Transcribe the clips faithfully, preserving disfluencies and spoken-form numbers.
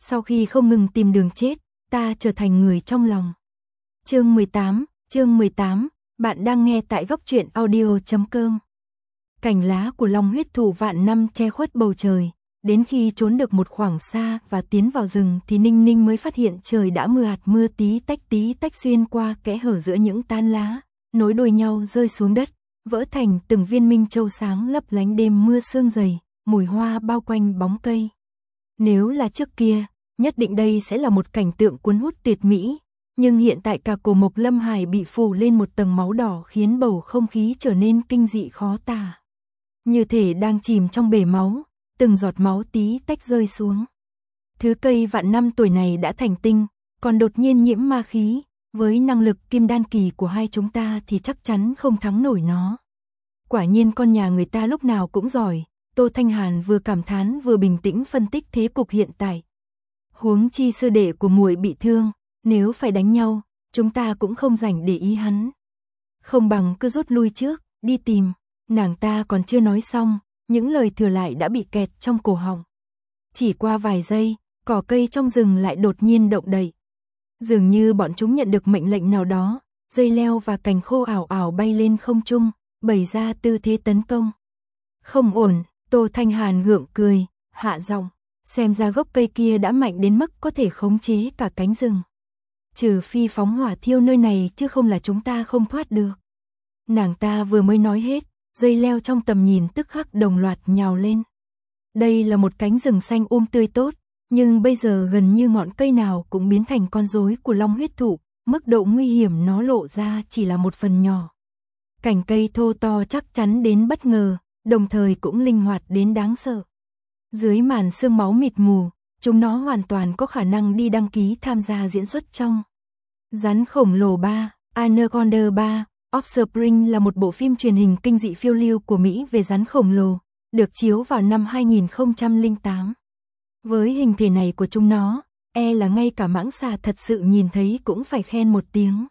Sau khi không ngừng tìm đường chết, ta trở thành người trong lòng. Chương mười tám, chương mười tám, bạn đang nghe tại góc truyện audio chấm com. Cành lá của long huyết thụ vạn năm che khuất bầu trời, đến khi trốn được một khoảng xa và tiến vào rừng thì Ninh Ninh mới phát hiện trời đã mưa hạt mưa tí tách tí tách xuyên qua kẽ hở giữa những tán lá, nối đuôi nhau rơi xuống đất, vỡ thành từng viên minh châu sáng lấp lánh đêm mưa sương dày, mùi hoa bao quanh bóng cây. Nếu là trước kia, nhất định đây sẽ là một cảnh tượng cuốn hút tuyệt mỹ, nhưng hiện tại cả cổ mộc lâm hải bị phủ lên một tầng máu đỏ khiến bầu không khí trở nên kinh dị khó tả. Như thể đang chìm trong bể máu, từng giọt máu tí tách rơi xuống. Thứ cây vạn năm tuổi này đã thành tinh, còn đột nhiên nhiễm ma khí, với năng lực kim đan kỳ của hai chúng ta thì chắc chắn không thắng nổi nó. Quả nhiên con nhà người ta lúc nào cũng giỏi, Tô Thanh Hàn vừa cảm thán vừa bình tĩnh phân tích thế cục hiện tại. Huống chi sư đệ của muội bị thương, nếu phải đánh nhau, chúng ta cũng không rảnh để ý hắn. Không bằng cứ rút lui trước, đi tìm. Nàng ta còn chưa nói xong, những lời thừa lại đã bị kẹt trong cổ họng. Chỉ qua vài giây, cỏ cây trong rừng lại đột nhiên động đậy. Dường như bọn chúng nhận được mệnh lệnh nào đó, dây leo và cành khô ảo ảo bay lên không trung, bày ra tư thế tấn công. Không ổn, Tô Thanh Hàn gượng cười, hạ giọng, xem ra gốc cây kia đã mạnh đến mức có thể khống chế cả cánh rừng. Trừ phi phóng hỏa thiêu nơi này chứ không là chúng ta không thoát được. Nàng ta vừa mới nói hết, dây leo trong tầm nhìn tức khắc đồng loạt nhào lên. Đây là một cánh rừng xanh um tươi tốt, nhưng bây giờ gần như ngọn cây nào cũng biến thành con rối của long huyết thụ, mức độ nguy hiểm nó lộ ra chỉ là một phần nhỏ. Cành cây thô to chắc chắn đến bất ngờ, đồng thời cũng linh hoạt đến đáng sợ. Dưới màn sương máu mịt mù, chúng nó hoàn toàn có khả năng đi đăng ký tham gia diễn xuất trong Rắn khổng lồ ba, Anaconda ba, Offspring là một bộ phim truyền hình kinh dị phiêu lưu của Mỹ về rắn khổng lồ, được chiếu vào năm hai nghìn không trăm lẻ tám. Với hình thể này của chúng nó, e là ngay cả mãng xà thật sự nhìn thấy cũng phải khen một tiếng.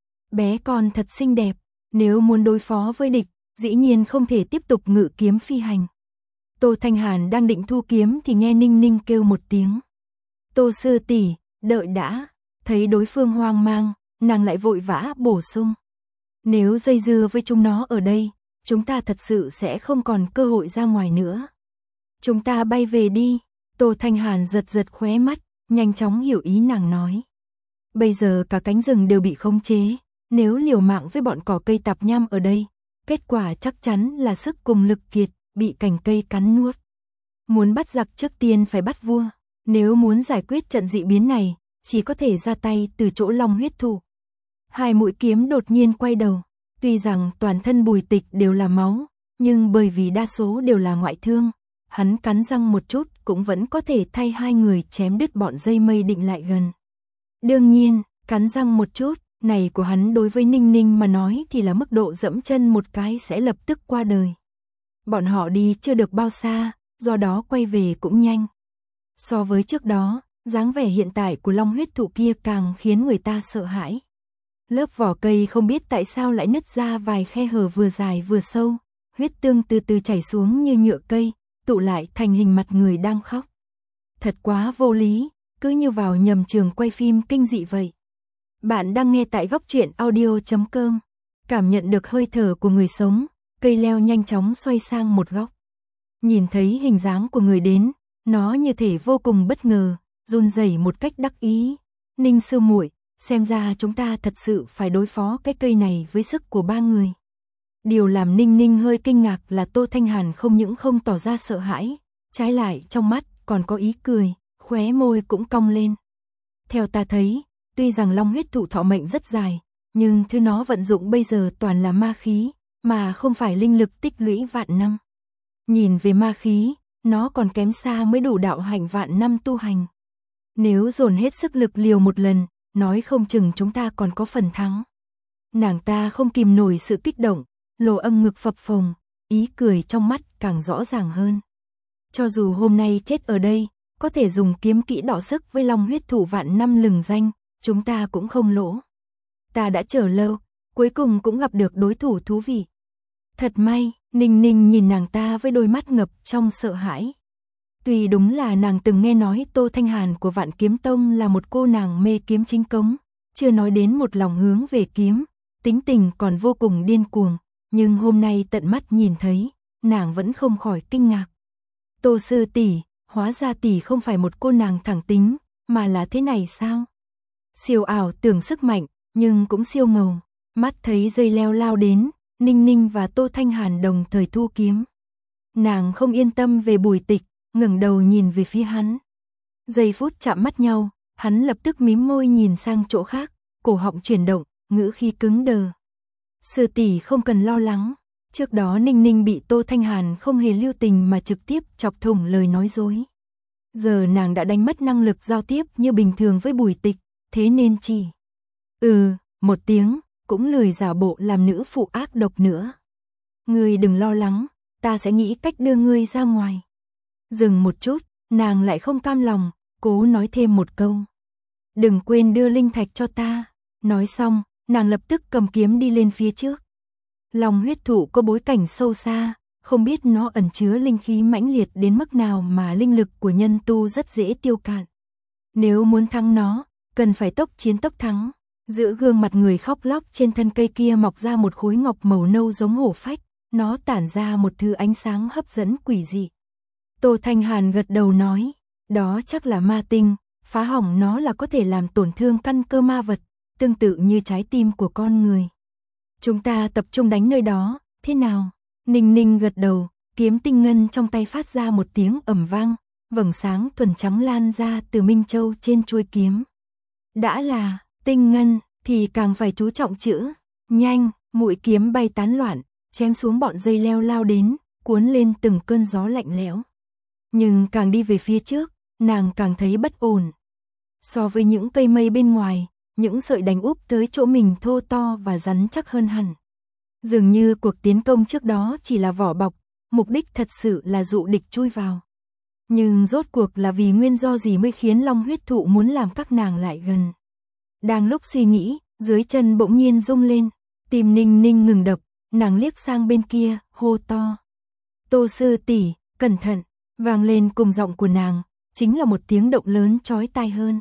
Bé con thật xinh đẹp, nếu muốn đối phó với địch, dĩ nhiên không thể tiếp tục ngự kiếm phi hành. Tô Thanh Hàn đang định thu kiếm thì nghe Ninh Ninh kêu một tiếng. Tô sư tỷ, đợi đã, thấy đối phương hoang mang, nàng lại vội vã bổ sung. Nếu dây dưa với chúng nó ở đây, chúng ta thật sự sẽ không còn cơ hội ra ngoài nữa. Chúng ta bay về đi, Tô Thanh Hàn giật giật khóe mắt, nhanh chóng hiểu ý nàng nói. Bây giờ cả cánh rừng đều bị khống chế, nếu liều mạng với bọn cỏ cây tạp nham ở đây, kết quả chắc chắn là sức cùng lực kiệt, bị cành cây cắn nuốt. Muốn bắt giặc trước tiên phải bắt vua, nếu muốn giải quyết trận dị biến này, chỉ có thể ra tay từ chỗ long huyết thụ. Hai mũi kiếm đột nhiên quay đầu, tuy rằng toàn thân Bùi Tịch đều là máu, nhưng bởi vì đa số đều là ngoại thương, hắn cắn răng một chút cũng vẫn có thể thay hai người chém đứt bọn dây mây định lại gần. Đương nhiên, cắn răng một chút, này của hắn đối với Ninh Ninh mà nói thì là mức độ dẫm chân một cái sẽ lập tức qua đời. Bọn họ đi chưa được bao xa, do đó quay về cũng nhanh. So với trước đó, dáng vẻ hiện tại của long huyết thụ kia càng khiến người ta sợ hãi. Lớp vỏ cây không biết tại sao lại nứt ra vài khe hở vừa dài vừa sâu, huyết tương từ từ chảy xuống như nhựa cây, tụ lại thành hình mặt người đang khóc. Thật quá vô lý, cứ như vào nhầm trường quay phim kinh dị vậy. Bạn đang nghe tại góc truyện audio chấm com. Cảm nhận được hơi thở của người sống, cây leo nhanh chóng xoay sang một góc. Nhìn thấy hình dáng của người đến, nó như thể vô cùng bất ngờ, run rẩy một cách đắc ý. Ninh sư muội, xem ra chúng ta thật sự phải đối phó cái cây này với sức của ba người. Điều làm Ninh Ninh hơi kinh ngạc là Tô Thanh Hàn không những không tỏ ra sợ hãi, trái lại trong mắt còn có ý cười, khóe môi cũng cong lên. Theo ta thấy, tuy rằng long huyết thụ thọ mệnh rất dài, nhưng thứ nó vận dụng bây giờ toàn là ma khí, mà không phải linh lực tích lũy vạn năm. Nhìn về ma khí, nó còn kém xa mới đủ đạo hạnh vạn năm tu hành. Nếu dồn hết sức lực liều một lần, nói không chừng chúng ta còn có phần thắng. Nàng ta không kìm nổi sự kích động, lồ âng ngực phập phồng, ý cười trong mắt càng rõ ràng hơn. Cho dù hôm nay chết ở đây, có thể dùng kiếm kỹ đọ sức với long huyết thụ vạn năm lừng danh, chúng ta cũng không lỗ. Ta đã chờ lâu, cuối cùng cũng gặp được đối thủ thú vị. Thật may, Ninh Ninh nhìn nàng ta với đôi mắt ngập trong sợ hãi. Tuy đúng là nàng từng nghe nói Tô Thanh Hàn của Vạn Kiếm Tông là một cô nàng mê kiếm chính cống, chưa nói đến một lòng hướng về kiếm, tính tình còn vô cùng điên cuồng, nhưng hôm nay tận mắt nhìn thấy, nàng vẫn không khỏi kinh ngạc. Tô sư tỷ, hóa ra tỷ không phải một cô nàng thẳng tính, mà là thế này sao? Siêu ảo tưởng sức mạnh, nhưng cũng siêu ngầu. Mắt thấy dây leo lao đến, Ninh Ninh và Tô Thanh Hàn đồng thời thu kiếm. Nàng không yên tâm về Bùi Tịch, ngẩng đầu nhìn về phía hắn. Giây phút chạm mắt nhau, hắn lập tức mím môi nhìn sang chỗ khác, cổ họng chuyển động, ngữ khí cứng đờ. Sư tỷ không cần lo lắng, trước đó Ninh Ninh bị Tô Thanh Hàn không hề lưu tình mà trực tiếp chọc thủng lời nói dối. Giờ nàng đã đánh mất năng lực giao tiếp như bình thường với Bùi Tịch, thế nên chỉ ừ, một tiếng, cũng lười giả bộ làm nữ phụ ác độc nữa. Ngươi đừng lo lắng, ta sẽ nghĩ cách đưa ngươi ra ngoài. Dừng một chút, nàng lại không cam lòng, cố nói thêm một câu. Đừng quên đưa linh thạch cho ta. Nói xong, nàng lập tức cầm kiếm đi lên phía trước. Long huyết thụ có bối cảnh sâu xa, không biết nó ẩn chứa linh khí mãnh liệt đến mức nào mà linh lực của nhân tu rất dễ tiêu cạn. Nếu muốn thắng nó, cần phải tốc chiến tốc thắng. Giữa gương mặt người khóc lóc trên thân cây kia mọc ra một khối ngọc màu nâu giống hổ phách, nó tản ra một thứ ánh sáng hấp dẫn quỷ dị. Tô Thanh Hàn gật đầu nói, đó chắc là ma tinh, phá hỏng nó là có thể làm tổn thương căn cơ ma vật, tương tự như trái tim của con người. Chúng ta tập trung đánh nơi đó, thế nào? Ninh Ninh gật đầu, kiếm tinh ngân trong tay phát ra một tiếng ầm vang, vầng sáng thuần trắng lan ra từ minh châu trên chuôi kiếm. Đã là tinh ngân thì càng phải chú trọng chữ, nhanh, mũi kiếm bay tán loạn, chém xuống bọn dây leo lao đến, cuốn lên từng cơn gió lạnh lẽo. Nhưng càng đi về phía trước, nàng càng thấy bất ổn. So với những cây mây bên ngoài, những sợi đánh úp tới chỗ mình thô to và rắn chắc hơn hẳn. Dường như cuộc tiến công trước đó chỉ là vỏ bọc, mục đích thật sự là dụ địch chui vào. Nhưng rốt cuộc là vì nguyên do gì mới khiến Long huyết thụ muốn làm các nàng lại gần. Đang lúc suy nghĩ, dưới chân bỗng nhiên rung lên, tim Ninh Ninh ngừng đập, nàng liếc sang bên kia, hô to. Tô sư tỷ, cẩn thận, vang lên cùng giọng của nàng, chính là một tiếng động lớn chói tai hơn.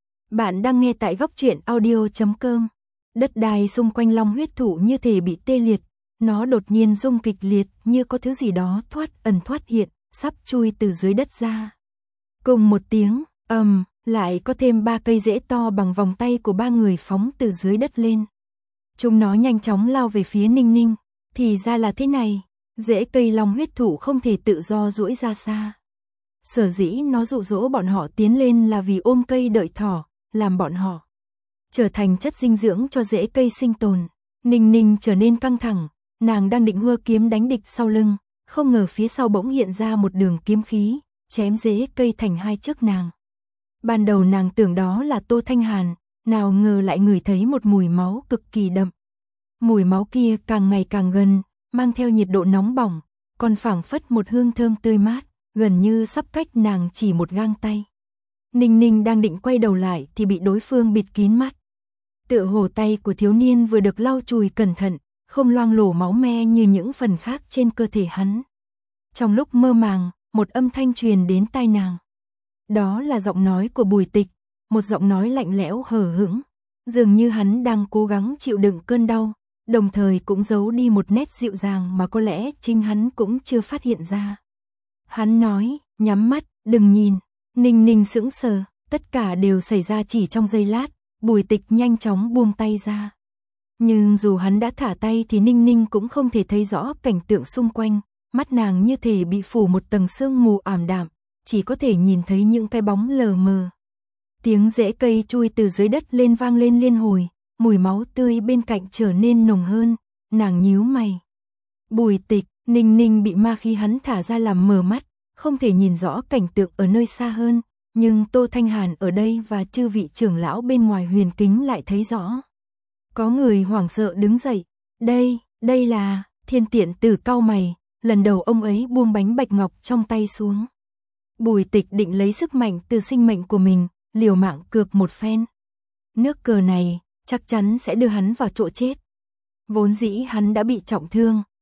Bạn đang nghe tại góc truyện audio chấm com. Đất đai xung quanh Long huyết thụ như thể bị tê liệt, nó đột nhiên rung kịch liệt như có thứ gì đó thoát ẩn thoát hiện, sắp chui từ dưới đất ra. Cùng một tiếng, ầm, um, lại có thêm ba cây rễ to bằng vòng tay của ba người phóng từ dưới đất lên. Chúng nó nhanh chóng lao về phía Ninh Ninh, thì ra là thế này, rễ cây Long huyết thụ không thể tự do duỗi ra xa. Sở dĩ nó dụ dỗ bọn họ tiến lên là vì ôm cây đợi thỏ, làm bọn họ trở thành chất dinh dưỡng cho rễ cây sinh tồn. Ninh Ninh trở nên căng thẳng, nàng đang định hua kiếm đánh địch sau lưng, không ngờ phía sau bỗng hiện ra một đường kiếm khí, chém rễ cây thành hai trước nàng. Ban đầu nàng tưởng đó là Tô Thanh Hàn, nào ngờ lại ngửi thấy một mùi máu cực kỳ đậm. Mùi máu kia càng ngày càng gần, mang theo nhiệt độ nóng bỏng, còn phảng phất một hương thơm tươi mát, gần như sắp cách nàng chỉ một gang tay. Ninh Ninh đang định quay đầu lại thì bị đối phương bịt kín mắt. Tựa hồ tay của thiếu niên vừa được lau chùi cẩn thận, không loang lổ máu me như những phần khác trên cơ thể hắn. Trong lúc mơ màng, một âm thanh truyền đến tai nàng. Đó là giọng nói của Bùi Tịch, một giọng nói lạnh lẽo hờ hững, dường như hắn đang cố gắng chịu đựng cơn đau, đồng thời cũng giấu đi một nét dịu dàng mà có lẽ chính hắn cũng chưa phát hiện ra. Hắn nói, nhắm mắt, đừng nhìn. Ninh Ninh sững sờ, tất cả đều xảy ra chỉ trong giây lát, Bùi Tịch nhanh chóng buông tay ra. Nhưng dù hắn đã thả tay thì Ninh Ninh cũng không thể thấy rõ cảnh tượng xung quanh, mắt nàng như thể bị phủ một tầng sương mù ảm đạm, chỉ có thể nhìn thấy những cái bóng lờ mờ. Tiếng rễ cây chui từ dưới đất lên vang lên liên hồi, mùi máu tươi bên cạnh trở nên nồng hơn, nàng nhíu mày. Bùi Tịch, Ninh Ninh bị ma khí hắn thả ra làm mờ mắt, không thể nhìn rõ cảnh tượng ở nơi xa hơn, nhưng Tô Thanh Hàn ở đây và chư vị trưởng lão bên ngoài huyền kính lại thấy rõ. Có người hoảng sợ đứng dậy, đây, đây là, Thiên Tiện Tử cau mày, lần đầu ông ấy buông bánh bạch ngọc trong tay xuống. Bùi Tịch định lấy sức mạnh từ sinh mệnh của mình, liều mạng cược một phen. Nước cờ này, chắc chắn sẽ đưa hắn vào chỗ chết. Vốn dĩ hắn đã bị trọng thương,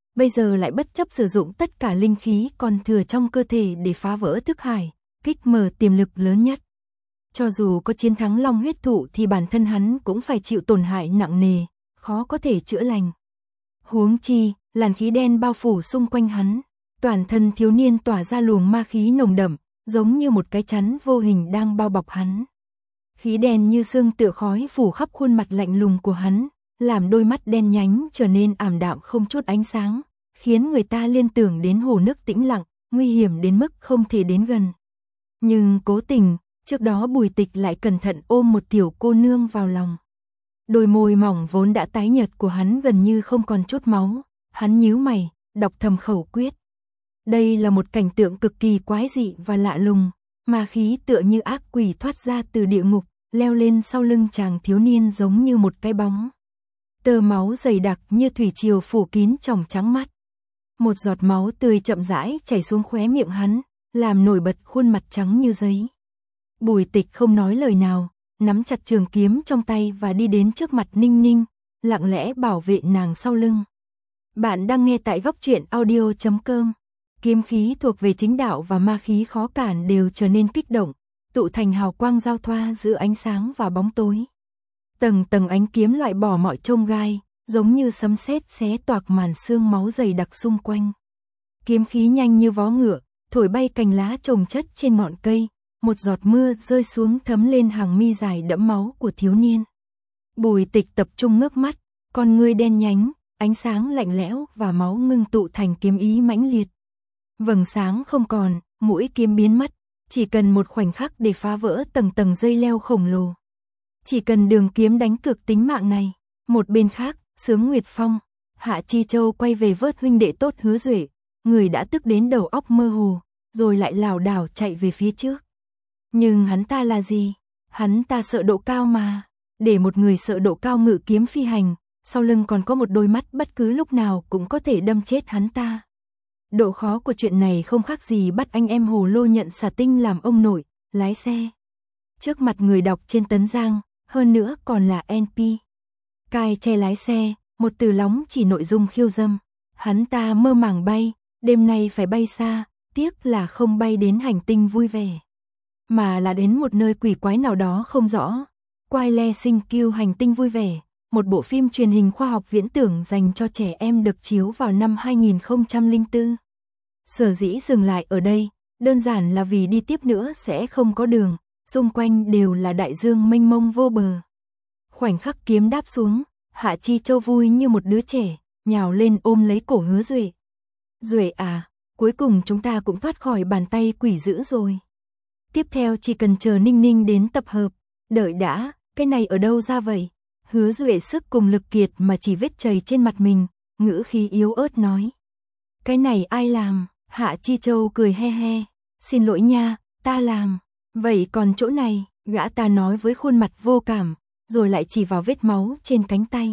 bây giờ lại bất chấp sử dụng tất cả linh khí còn thừa trong cơ thể để phá vỡ thức hải, kích mở tiềm lực lớn nhất. Cho dù có chiến thắng long huyết thụ thì bản thân hắn cũng phải chịu tổn hại nặng nề, khó có thể chữa lành. Huống chi, làn khí đen bao phủ xung quanh hắn, toàn thân thiếu niên tỏa ra luồng ma khí nồng đậm, giống như một cái chắn vô hình đang bao bọc hắn. Khí đen như sương tựa khói phủ khắp khuôn mặt lạnh lùng của hắn, làm đôi mắt đen nhánh trở nên ảm đạm không chút ánh sáng, khiến người ta liên tưởng đến hồ nước tĩnh lặng, nguy hiểm đến mức không thể đến gần. Nhưng cố tình, trước đó Bùi Tịch lại cẩn thận ôm một tiểu cô nương vào lòng. Đôi môi mỏng vốn đã tái nhợt của hắn gần như không còn chút máu, hắn nhíu mày, đọc thầm khẩu quyết. Đây là một cảnh tượng cực kỳ quái dị và lạ lùng, ma khí tựa như ác quỷ thoát ra từ địa ngục, leo lên sau lưng chàng thiếu niên giống như một cái bóng. Tơ máu dày đặc như thủy triều phủ kín tròng trắng mắt. Một giọt máu tươi chậm rãi chảy xuống khóe miệng hắn, làm nổi bật khuôn mặt trắng như giấy. Bùi Tịch không nói lời nào, nắm chặt trường kiếm trong tay và đi đến trước mặt Ninh Ninh, lặng lẽ bảo vệ nàng sau lưng. Bạn đang nghe tại góc truyện audio chấm com. Kiếm khí thuộc về chính đạo và ma khí khó cản đều trở nên kích động, tụ thành hào quang giao thoa giữa ánh sáng và bóng tối. Tầng tầng ánh kiếm loại bỏ mọi chông gai, giống như sấm sét xé toạc màn sương máu dày đặc xung quanh. Kiếm khí nhanh như vó ngựa, thổi bay cành lá chồng chất trên ngọn cây, một giọt mưa rơi xuống thấm lên hàng mi dài đẫm máu của thiếu niên. Bùi Tịch tập trung ngước mắt, con ngươi đen nhánh, ánh sáng lạnh lẽo và máu ngưng tụ thành kiếm ý mãnh liệt. Vầng sáng không còn, mũi kiếm biến mất, chỉ cần một khoảnh khắc để phá vỡ tầng tầng dây leo khổng lồ. Chỉ cần đường kiếm đánh cược tính mạng này. Một bên khác, Sướng Nguyệt Phong, Hạ Chi Châu quay về vớt huynh đệ tốt Hứa Duệ, người đã tức đến đầu óc mơ hồ, rồi lại lảo đảo chạy về phía trước. Nhưng hắn ta là gì? Hắn ta sợ độ cao mà. Để một người sợ độ cao ngự kiếm phi hành, sau lưng còn có một đôi mắt bất cứ lúc nào cũng có thể đâm chết hắn ta. Độ khó của chuyện này không khác gì bắt anh em Hồ Lô nhận xả tinh làm ông nội, lái xe. Trước mặt người đọc trên tấn giang, hơn nữa còn là en pê. Cai che lái xe, một từ lóng chỉ nội dung khiêu dâm. Hắn ta mơ màng bay, đêm nay phải bay xa, tiếc là không bay đến hành tinh vui vẻ. Mà là đến một nơi quỷ quái nào đó không rõ. Quai Le Sinh Kiêu hành tinh vui vẻ, một bộ phim truyền hình khoa học viễn tưởng dành cho trẻ em được chiếu vào năm hai nghìn không trăm lẻ bốn. Sở dĩ dừng lại ở đây, đơn giản là vì đi tiếp nữa sẽ không có đường, xung quanh đều là đại dương mênh mông vô bờ. Khoảnh khắc kiếm đáp xuống, Hạ Chi Châu vui như một đứa trẻ, nhào lên ôm lấy cổ Hứa Duệ. Duệ à, cuối cùng chúng ta cũng thoát khỏi bàn tay quỷ dữ rồi. Tiếp theo chỉ cần chờ Ninh Ninh đến tập hợp. Đợi đã, cái này ở đâu ra vậy? Hứa Duệ sức cùng lực kiệt mà chỉ vết chày trên mặt mình, ngữ khí yếu ớt nói. Cái này ai làm? Hạ Chi Châu cười he he. Xin lỗi nha, ta làm. Vậy còn chỗ này, gã ta nói với khuôn mặt vô cảm, rồi lại chỉ vào vết máu trên cánh tay.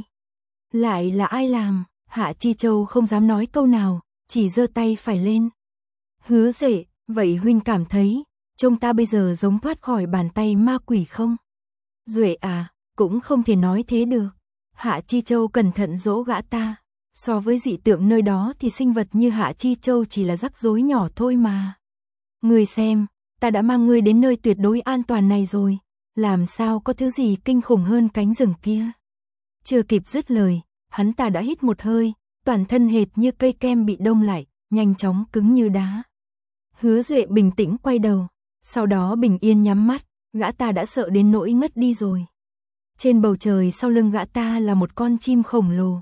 Lại là ai làm? Hạ Chi Châu không dám nói câu nào, chỉ giơ tay phải lên. Hứa Duệ, vậy huynh cảm thấy, trông ta bây giờ giống thoát khỏi bàn tay ma quỷ không? Duệ à, cũng không thể nói thế được. Hạ Chi Châu cẩn thận dỗ gã ta. So với dị tượng nơi đó thì sinh vật như Hạ Chi Châu chỉ là rắc rối nhỏ thôi mà. Ngươi xem, ta đã mang ngươi đến nơi tuyệt đối an toàn này rồi. Làm sao có thứ gì kinh khủng hơn cánh rừng kia? Chưa kịp dứt lời, hắn ta đã hít một hơi, toàn thân hệt như cây kem bị đông lại, nhanh chóng cứng như đá. Hứa Duệ bình tĩnh quay đầu, sau đó bình yên nhắm mắt, gã ta đã sợ đến nỗi ngất đi rồi. Trên bầu trời sau lưng gã ta là một con chim khổng lồ.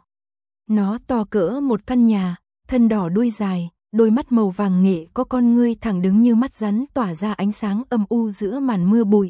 Nó to cỡ một căn nhà, thân đỏ đuôi dài, đôi mắt màu vàng nghệ có con ngươi thẳng đứng như mắt rắn tỏa ra ánh sáng âm u giữa màn mưa bụi.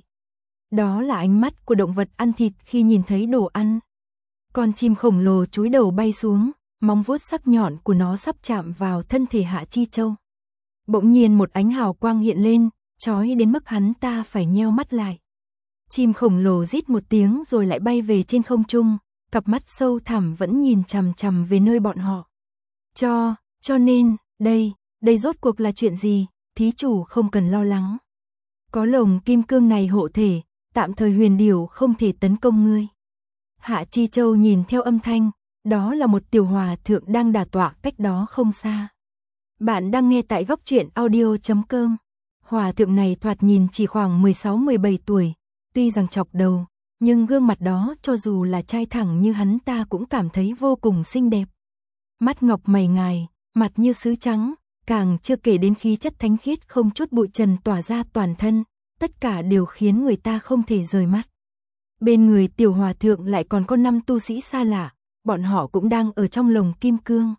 Đó là ánh mắt của động vật ăn thịt khi nhìn thấy đồ ăn. Con chim khổng lồ chúi đầu bay xuống, móng vuốt sắc nhọn của nó sắp chạm vào thân thể Hạ Chi Châu. Bỗng nhiên một ánh hào quang hiện lên, chói đến mức hắn ta phải nheo mắt lại. Chim khổng lồ rít một tiếng rồi lại bay về trên không trung, cặp mắt sâu thẳm vẫn nhìn chằm chằm về nơi bọn họ. Cho, cho nên, đây, đây rốt cuộc là chuyện gì, thí chủ không cần lo lắng. Có lồng kim cương này hộ thể, tạm thời huyền điểu không thể tấn công ngươi. Hạ Chi Châu nhìn theo âm thanh, đó là một tiểu hòa thượng đang đả tọa cách đó không xa. Bạn đang nghe tại góc truyện audio chấm com. Hòa thượng này thoạt nhìn chỉ khoảng mười sáu mười bảy tuổi, tuy rằng chọc đầu, nhưng gương mặt đó cho dù là trai thẳng như hắn ta cũng cảm thấy vô cùng xinh đẹp. Mắt ngọc mày ngài, mặt như sứ trắng, càng chưa kể đến khí chất thánh khiết không chút bụi trần tỏa ra toàn thân, tất cả đều khiến người ta không thể rời mắt. Bên người tiểu hòa thượng lại còn có năm tu sĩ xa lạ, bọn họ cũng đang ở trong lồng kim cương.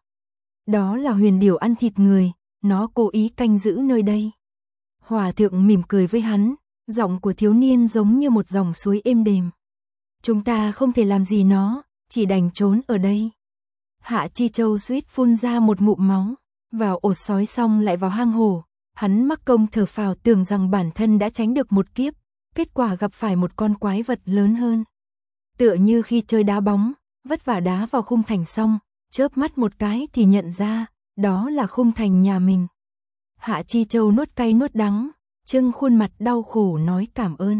Đó là huyền điểu ăn thịt người, nó cố ý canh giữ nơi đây. Hòa thượng mỉm cười với hắn, giọng của thiếu niên giống như một dòng suối êm đềm. Chúng ta không thể làm gì nó, chỉ đành trốn ở đây. Hạ Chi Châu suýt phun ra một ngụm máu, vào ổ sói xong lại vào hang hổ, hắn mắc công thở phào tưởng rằng bản thân đã tránh được một kiếp, kết quả gặp phải một con quái vật lớn hơn. Tựa như khi chơi đá bóng, vất vả đá vào khung thành xong, chớp mắt một cái thì nhận ra, đó là khung thành nhà mình. Hạ Chi Châu nuốt cay nuốt đắng, trưng khuôn mặt đau khổ nói cảm ơn.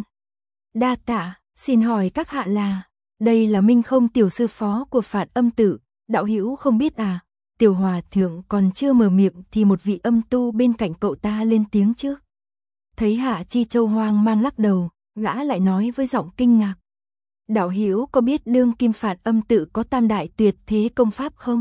Đa tạ, xin hỏi các hạ là, đây là Minh Không tiểu sư phó của Phạt Âm Tự, đạo hữu không biết à? Tiểu hòa thượng còn chưa mở miệng thì một vị âm tu bên cạnh cậu ta lên tiếng trước. Thấy Hạ Chi Châu hoang mang lắc đầu, gã lại nói với giọng kinh ngạc. Đạo hữu có biết đương kim Phạt Âm Tự có tam đại tuyệt thế công pháp không?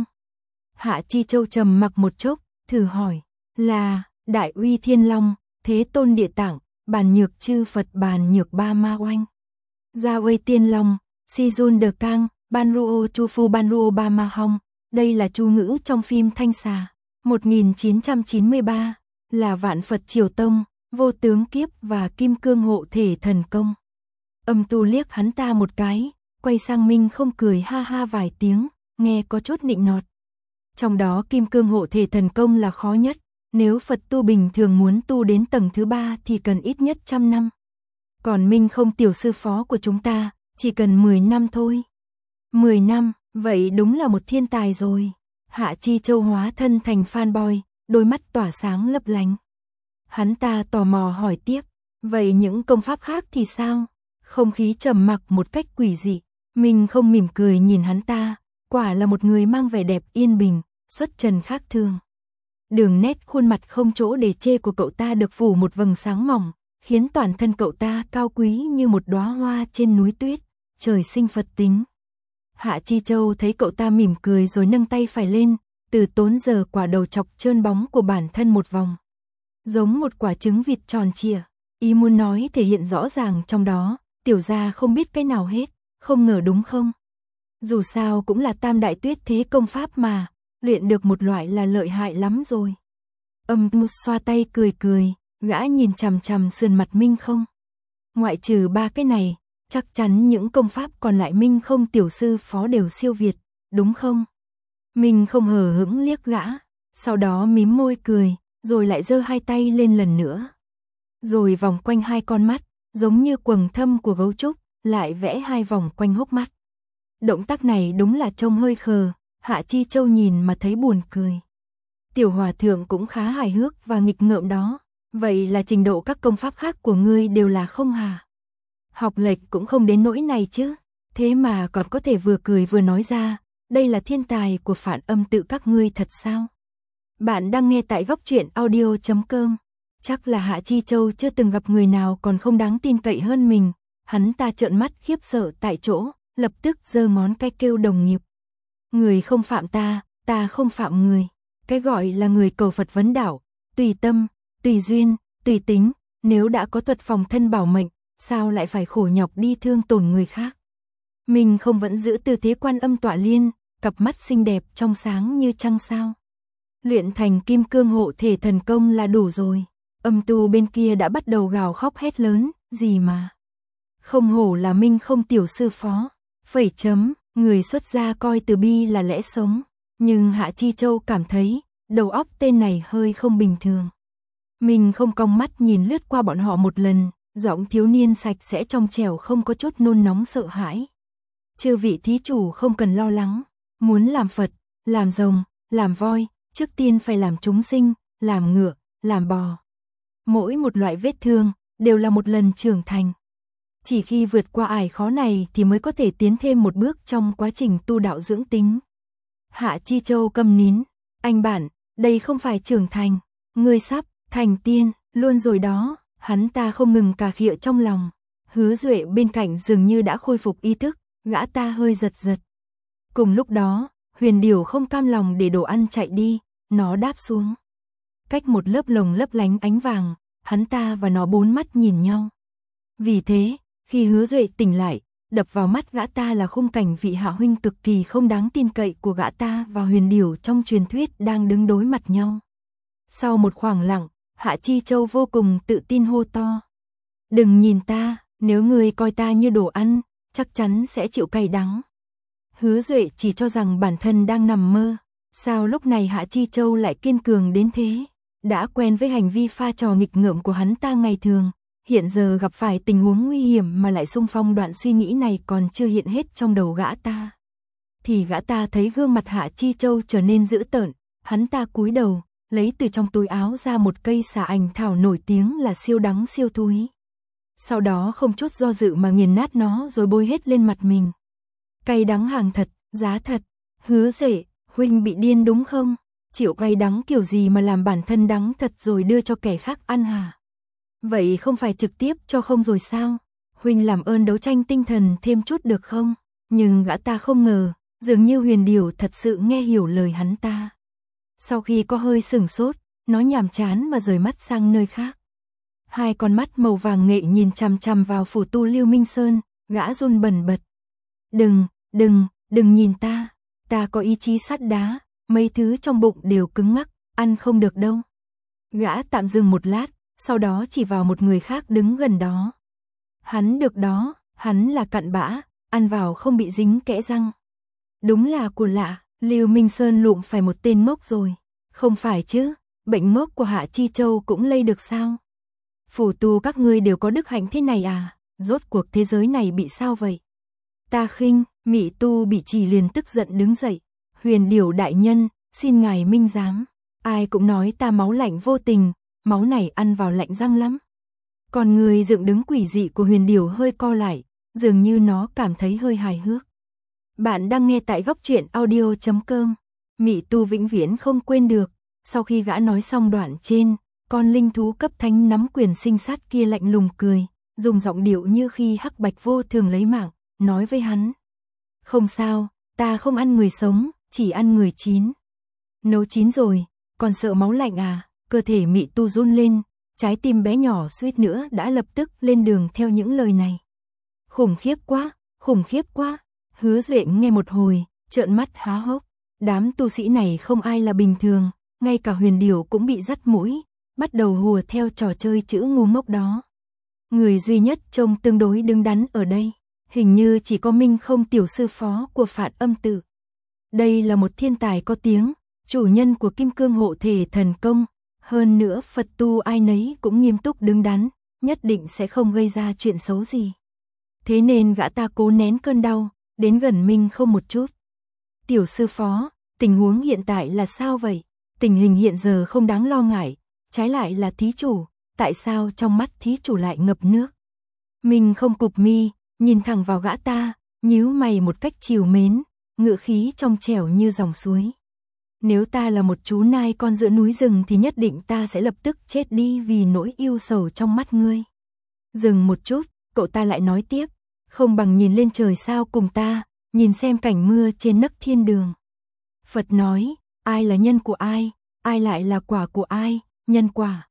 Hạ Chi Châu trầm mặc một chốc, thử hỏi, là Đại Uy Thiên Long, Thế Tôn Địa Tạng, Bàn Nhược Chư Phật Bàn Nhược Ba Ma Oanh, Gia Uy Tiên Long, Si Jun Đờ Cang, Ban Ruo Chu Phu Ban Ruo Ba Ma Hong. Đây là chú ngữ trong phim Thanh Xà, một nghìn chín trăm chín mươi ba, là Vạn Phật Triều Tông, Vô Tướng Kiếp và Kim Cương Hộ Thể Thần Công. Âm tu liếc hắn ta một cái, quay sang Minh Không cười ha ha vài tiếng, nghe có chút nịnh nọt. Trong đó Kim Cương Hộ Thể Thần Công là khó nhất, nếu Phật tu bình thường muốn tu đến tầng thứ ba thì cần ít nhất trăm năm. Còn Minh Không tiểu sư phó của chúng ta, chỉ cần mười năm thôi. mười năm, vậy đúng là một thiên tài rồi. Hạ Chi Châu hóa thân thành fanboy, đôi mắt tỏa sáng lấp lánh. Hắn ta tò mò hỏi tiếp, vậy những công pháp khác thì sao? Không khí trầm mặc một cách quỷ dị, mình không mỉm cười nhìn hắn ta, quả là một người mang vẻ đẹp yên bình, xuất trần khác thường. Đường nét khuôn mặt không chỗ để chê của cậu ta được phủ một vầng sáng mỏng, khiến toàn thân cậu ta cao quý như một đóa hoa trên núi tuyết, trời sinh Phật tính. Hạ Chi Châu thấy cậu ta mỉm cười rồi nâng tay phải lên, từ tốn giờ quả đầu chọc trơn bóng của bản thân một vòng. Giống một quả trứng vịt tròn trịa, ý muốn nói thể hiện rõ ràng trong đó, tiểu gia không biết cái nào hết, không ngờ đúng không? Dù sao cũng là tam đại tuyết thế công pháp mà, luyện được một loại là lợi hại lắm rồi. Âm um, xoa tay cười cười, gã nhìn chằm chằm sườn mặt Minh Không. Ngoại trừ ba cái này, chắc chắn những công pháp còn lại Minh Không tiểu sư phó đều siêu việt, đúng không? Minh Không hờ hững liếc gã, sau đó mím môi cười, rồi lại giơ hai tay lên lần nữa. Rồi vòng quanh hai con mắt, giống như quầng thâm của gấu trúc, lại vẽ hai vòng quanh hốc mắt. Động tác này đúng là trông hơi khờ, Hạ Chi Châu nhìn mà thấy buồn cười. Tiểu hòa thượng cũng khá hài hước và nghịch ngợm đó, vậy là trình độ các công pháp khác của ngươi đều là không hả? Học lệch cũng không đến nỗi này chứ, thế mà còn có thể vừa cười vừa nói ra, đây là thiên tài của Phản Âm Tự các ngươi thật sao? Bạn đang nghe tại góc truyện audio chấm com. Chắc là Hạ Chi Châu chưa từng gặp người nào còn không đáng tin cậy hơn mình, hắn ta trợn mắt khiếp sợ tại chỗ, lập tức giơ ngón cái kêu đồng nghiệp. Người không phạm ta, ta không phạm người. Cái gọi là người cầu Phật vấn đạo, tùy tâm, tùy duyên, tùy tính, nếu đã có thuật phòng thân bảo mệnh, sao lại phải khổ nhọc đi thương tổn người khác? Mình không vẫn giữ tư thế Quan Âm tọa liên, cặp mắt xinh đẹp trong sáng như trăng sao. Luyện thành Kim Cương Hộ Thể Thần Công là đủ rồi. Âm tu bên kia đã bắt đầu gào khóc hét lớn, gì mà. Không hổ là Minh Không tiểu sư phó. Phẩy chấm, người xuất gia coi từ bi là lẽ sống. Nhưng Hạ Chi Châu cảm thấy, đầu óc tên này hơi không bình thường. Mình không cong mắt nhìn lướt qua bọn họ một lần, giọng thiếu niên sạch sẽ trong trẻo không có chút nôn nóng sợ hãi. Chư vị thí chủ không cần lo lắng, muốn làm Phật, làm rồng, làm voi, trước tiên phải làm chúng sinh, làm ngựa, làm bò. Mỗi một loại vết thương, đều là một lần trưởng thành. Chỉ khi vượt qua ải khó này thì mới có thể tiến thêm một bước trong quá trình tu đạo dưỡng tính. Hạ Chi Châu câm nín. Anh bạn, đây không phải trưởng thành. Ngươi sắp thành tiên, luôn rồi đó. Hắn ta không ngừng cà khịa trong lòng. Hứa Duệ bên cạnh dường như đã khôi phục ý thức, gã ta hơi giật giật. Cùng lúc đó, Huyền Điểu không cam lòng để đồ ăn chạy đi, nó đáp xuống. Cách một lớp lồng lấp lánh ánh vàng, hắn ta và nó bốn mắt nhìn nhau. Vì thế, khi Hứa Duệ tỉnh lại, đập vào mắt gã ta là khung cảnh vị hạ huynh cực kỳ không đáng tin cậy của gã ta và Huyền Điểu trong truyền thuyết đang đứng đối mặt nhau. Sau một khoảng lặng, Hạ Chi Châu vô cùng tự tin hô to. Đừng nhìn ta, nếu ngươi coi ta như đồ ăn, chắc chắn sẽ chịu cay đắng. Hứa Duệ chỉ cho rằng bản thân đang nằm mơ. Sao lúc này Hạ Chi Châu lại kiên cường đến thế? Đã quen với hành vi pha trò nghịch ngợm của hắn ta ngày thường, hiện giờ gặp phải tình huống nguy hiểm mà lại xung phong, đoạn suy nghĩ này còn chưa hiện hết trong đầu gã ta. Thì gã ta thấy gương mặt Hạ Chi Châu trở nên dữ tợn, hắn ta cúi đầu, lấy từ trong túi áo ra một cây xà ảnh thảo nổi tiếng là siêu đắng siêu thúi. Sau đó không chút do dự mà nghiền nát nó rồi bôi hết lên mặt mình. Cay đắng hàng thật, giá thật. Hứa Duệ, huynh bị điên đúng không? Chịu cay đắng kiểu gì mà làm bản thân đắng thật rồi đưa cho kẻ khác ăn hả? Vậy không phải trực tiếp cho không rồi sao? Huynh làm ơn đấu tranh tinh thần thêm chút được không? Nhưng gã ta không ngờ, dường như Huyền Điểu thật sự nghe hiểu lời hắn ta. Sau khi có hơi sửng sốt, nó nhàm chán mà rời mắt sang nơi khác. Hai con mắt màu vàng nghệ nhìn chằm chằm vào phủ tu Lưu Minh Sơn, gã run bần bật. Đừng, đừng, đừng nhìn ta, ta có ý chí sắt đá, mấy thứ trong bụng đều cứng ngắc, ăn không được đâu. Gã tạm dừng một lát, sau đó chỉ vào một người khác đứng gần đó. Hắn được đó, hắn là cặn bã, ăn vào không bị dính kẽ răng. Đúng là của lạ, Lưu Minh Sơn lụm phải một tên ngốc rồi. Không phải chứ, bệnh ngốc của Hạ Chi Châu cũng lây được sao? Phủ tu các ngươi đều có đức hạnh thế này à? Rốt cuộc thế giới này bị sao vậy? Ta khinh, Mị Tu bị trì liền tức giận đứng dậy. Huyền Điểu đại nhân, xin ngài minh giám. Ai cũng nói ta máu lạnh vô tình, máu này ăn vào lạnh răng lắm. Còn người dựng đứng quỷ dị của Huyền Điểu hơi co lại, dường như nó cảm thấy hơi hài hước. Bạn đang nghe tại góc truyện audio chấm com. Mị Tu vĩnh viễn không quên được. Sau khi gã nói xong đoạn trên, con linh thú cấp thánh nắm quyền sinh sát kia lạnh lùng cười, dùng giọng điệu như khi Hắc Bạch vô thường lấy mạng, nói với hắn. Không sao, ta không ăn người sống, chỉ ăn người chín. Nấu chín rồi, còn sợ máu lạnh à? Cơ thể Mị Tu run lên, trái tim bé nhỏ suýt nữa đã lập tức lên đường theo những lời này. Khủng khiếp quá, khủng khiếp quá. Hứa Duệ nghe một hồi, trợn mắt há hốc. Đám tu sĩ này không ai là bình thường, ngay cả Huyền Điểu cũng bị dắt mũi, bắt đầu hùa theo trò chơi chữ ngu ngốc đó. Người duy nhất trông tương đối đứng đắn ở đây, hình như chỉ có Minh Không tiểu sư phó của Phạn Âm Tự. Đây là một thiên tài có tiếng, chủ nhân của Kim Cương Hộ Thể thần công, hơn nữa Phật tu ai nấy cũng nghiêm túc đứng đắn, nhất định sẽ không gây ra chuyện xấu gì. Thế nên gã ta cố nén cơn đau, đến gần Minh Không một chút. Tiểu sư phó, tình huống hiện tại là sao vậy? Tình hình hiện giờ không đáng lo ngại, trái lại là thí chủ, tại sao trong mắt thí chủ lại ngập nước? Minh Không cụp mi, nhìn thẳng vào gã ta, nhíu mày một cách trìu mến, ngữ khí trong trẻo như dòng suối. Nếu ta là một chú nai con giữa núi rừng thì nhất định ta sẽ lập tức chết đi vì nỗi yêu sầu trong mắt ngươi. Dừng một chút, cậu ta lại nói tiếp, không bằng nhìn lên trời sao cùng ta, nhìn xem cảnh mưa trên nấc thiên đường. Phật nói, ai là nhân của ai, ai lại là quả của ai, nhân quả.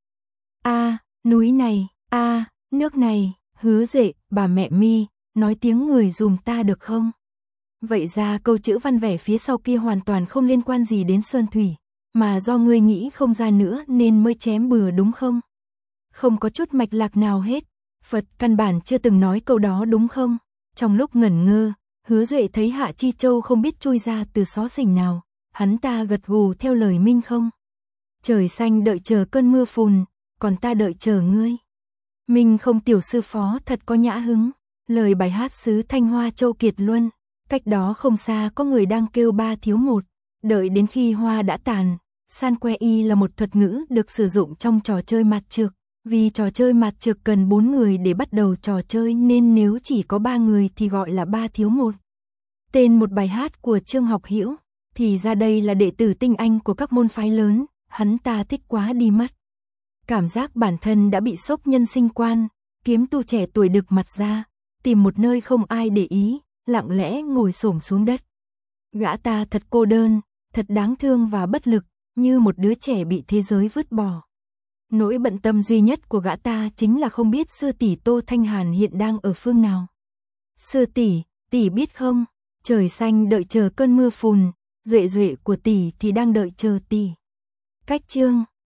A, núi này, a, nước này, Hứa Duệ, bà mẹ Mi, nói tiếng người dùm ta được không? Vậy ra câu chữ văn vẻ phía sau kia hoàn toàn không liên quan gì đến Sơn Thủy, mà do ngươi nghĩ không ra nữa nên mới chém bừa đúng không? Không có chút mạch lạc nào hết, Phật căn bản chưa từng nói câu đó đúng không? Trong lúc ngẩn ngơ, Hứa Duệ thấy Hạ Chi Châu không biết chui ra từ xó xỉnh nào, hắn ta gật gù theo lời Minh Không. Trời xanh đợi chờ cơn mưa phùn, còn ta đợi chờ ngươi. Minh Không tiểu sư phó thật có nhã hứng, lời bài hát xứ Thanh Hoa Châu Kiệt Luân, cách đó không xa có người đang kêu ba thiếu một, đợi đến khi hoa đã tàn. San que y là một thuật ngữ được sử dụng trong trò chơi mạt trược, vì trò chơi mạt trược cần bốn người để bắt đầu trò chơi nên nếu chỉ có ba người thì gọi là ba thiếu một. Tên một bài hát của Trương Học Hiểu. Thì ra đây là đệ tử tinh anh của các môn phái lớn, hắn ta thích quá đi mất. Cảm giác bản thân đã bị sốc nhân sinh quan, kiếm tu trẻ tuổi đực mặt ra, tìm một nơi không ai để ý, lặng lẽ ngồi xổm xuống đất. Gã ta thật cô đơn, thật đáng thương và bất lực, như một đứa trẻ bị thế giới vứt bỏ. Nỗi bận tâm duy nhất của gã ta chính là không biết sư tỷ Tô Thanh Hàn hiện đang ở phương nào. Sư tỷ, tỷ biết không, trời xanh đợi chờ cơn mưa phùn, duệ duệ của tỷ thì đang đợi chờ tỷ. Cách chương